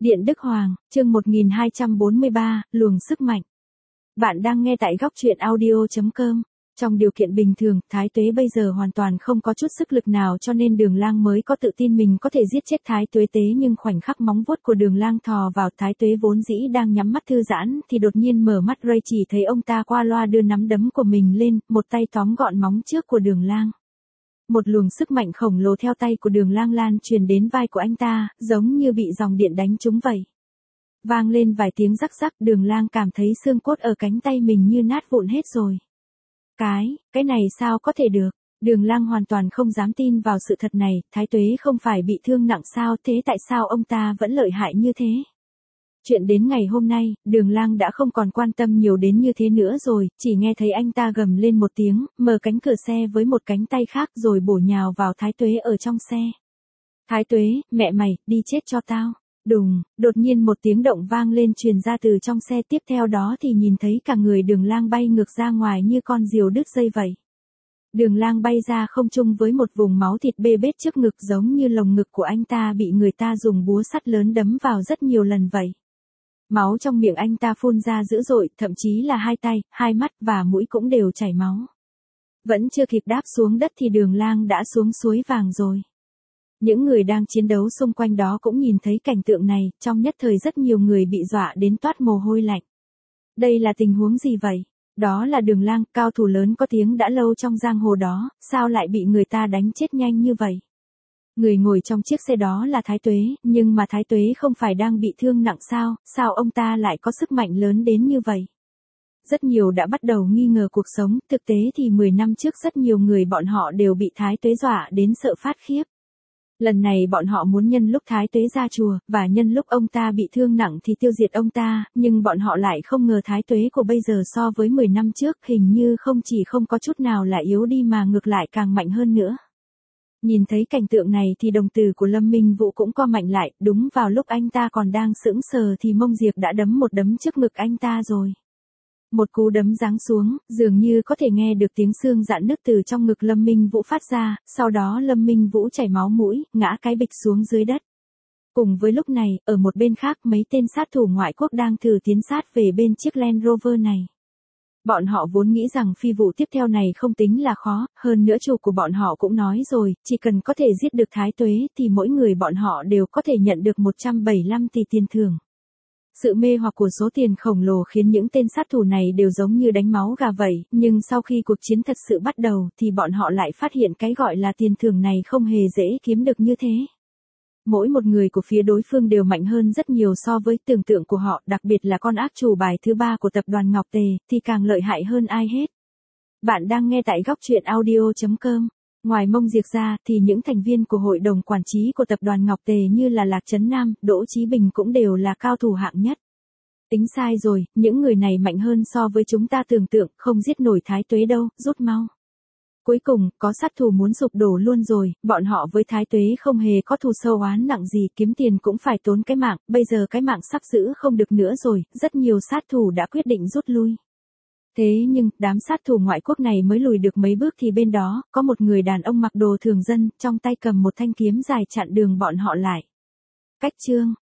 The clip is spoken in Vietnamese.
Điện Đức Hoàng, chương 1243, luồng sức mạnh. Bạn đang nghe tại góc truyện audio.com. Trong điều kiện bình thường, Thái Tuế bây giờ hoàn toàn không có chút sức lực nào cho nên Đường Lang mới có tự tin mình có thể giết chết Thái Tuế tế, nhưng khoảnh khắc móng vuốt của Đường Lang thò vào Thái Tuế vốn dĩ đang nhắm mắt thư giãn thì đột nhiên mở mắt Ray chỉ thấy ông ta qua loa đưa nắm đấm của mình lên, một tay tóm gọn móng trước của Đường Lang. Một luồng sức mạnh khổng lồ theo tay của Đường Lang lan truyền đến vai của anh ta, giống như bị dòng điện đánh trúng vậy. Vang lên vài tiếng rắc rắc, Đường Lang cảm thấy xương cốt ở cánh tay mình như nát vụn hết rồi. Cái này sao có thể được? Đường Lang hoàn toàn không dám tin vào sự thật này, Thái Tuế không phải bị thương nặng sao, thế tại sao ông ta vẫn lợi hại như thế? Chuyện đến ngày hôm nay, Đường Lang đã không còn quan tâm nhiều đến như thế nữa rồi, chỉ nghe thấy anh ta gầm lên một tiếng, mở cánh cửa xe với một cánh tay khác rồi bổ nhào vào Thái Tuế ở trong xe. Thái Tuế, mẹ mày, đi chết cho tao. Đùng, đột nhiên một tiếng động vang lên truyền ra từ trong xe, tiếp theo đó thì nhìn thấy cả người Đường Lang bay ngược ra ngoài như con diều đứt dây vậy. Đường Lang bay ra không trung với một vùng máu thịt bê bết trước ngực, giống như lồng ngực của anh ta bị người ta dùng búa sắt lớn đấm vào rất nhiều lần vậy. Máu trong miệng anh ta phun ra dữ dội, thậm chí là hai tay, hai mắt và mũi cũng đều chảy máu. Vẫn chưa kịp đáp xuống đất thì Đường Lang đã xuống suối vàng rồi. Những người đang chiến đấu xung quanh đó cũng nhìn thấy cảnh tượng này, trong nhất thời rất nhiều người bị dọa đến toát mồ hôi lạnh. Đây là tình huống gì vậy? Đó là Đường Lang, cao thủ lớn có tiếng đã lâu trong giang hồ đó, sao lại bị người ta đánh chết nhanh như vậy? Người ngồi trong chiếc xe đó là Thái Tuế, nhưng mà Thái Tuế không phải đang bị thương nặng sao ông ta lại có sức mạnh lớn đến như vậy? Rất nhiều đã bắt đầu nghi ngờ cuộc sống, thực tế thì 10 năm trước rất nhiều người bọn họ đều bị Thái Tuế dọa đến sợ phát khiếp. Lần này bọn họ muốn nhân lúc Thái Tuế ra chùa, và nhân lúc ông ta bị thương nặng thì tiêu diệt ông ta, nhưng bọn họ lại không ngờ Thái Tuế của bây giờ so với 10 năm trước hình như không chỉ không có chút nào là yếu đi mà ngược lại càng mạnh hơn nữa. Nhìn thấy cảnh tượng này thì đồng tử của Lâm Minh Vũ cũng co mạnh lại, đúng vào lúc anh ta còn đang sững sờ thì Mông Diệp đã đấm một đấm trước ngực anh ta rồi. Một cú đấm giáng xuống, dường như có thể nghe được tiếng xương rạn nứt từ trong ngực Lâm Minh Vũ phát ra, sau đó Lâm Minh Vũ chảy máu mũi, ngã cái bịch xuống dưới đất. Cùng với lúc này, ở một bên khác mấy tên sát thủ ngoại quốc đang thử tiến sát về bên chiếc Land Rover này. Bọn họ vốn nghĩ rằng phi vụ tiếp theo này không tính là khó, hơn nữa chủ của bọn họ cũng nói rồi, chỉ cần có thể giết được Thái Tuế thì mỗi người bọn họ đều có thể nhận được 175 tỷ tiền thưởng. Sự mê hoặc của số tiền khổng lồ khiến những tên sát thủ này đều giống như đánh máu gà vậy, nhưng sau khi cuộc chiến thật sự bắt đầu thì bọn họ lại phát hiện cái gọi là tiền thưởng này không hề dễ kiếm được như thế. Mỗi một người của phía đối phương đều mạnh hơn rất nhiều so với tưởng tượng của họ, đặc biệt là con ác chủ bài thứ 3 của tập đoàn Ngọc Tề thì càng lợi hại hơn ai hết. Bạn đang nghe tại góc truyện audio.com. Ngoài Mông Diệp ra thì những thành viên của hội đồng quản trí của tập đoàn Ngọc Tề như là Lạc Trấn Nam, Đỗ Chí Bình cũng đều là cao thủ hạng nhất. Tính sai rồi, những người này mạnh hơn so với chúng ta tưởng tượng, không giết nổi Thái Tuế đâu, rút mau. Cuối cùng, có sát thủ muốn sụp đổ luôn rồi, bọn họ với Thái Tuế không hề có thù sâu oán nặng gì, kiếm tiền cũng phải tốn cái mạng, bây giờ cái mạng sắp giữ không được nữa rồi, rất nhiều sát thủ đã quyết định rút lui. Thế nhưng, đám sát thủ ngoại quốc này mới lùi được mấy bước thì bên đó, có một người đàn ông mặc đồ thường dân, trong tay cầm một thanh kiếm dài chặn đường bọn họ lại. Cách chương,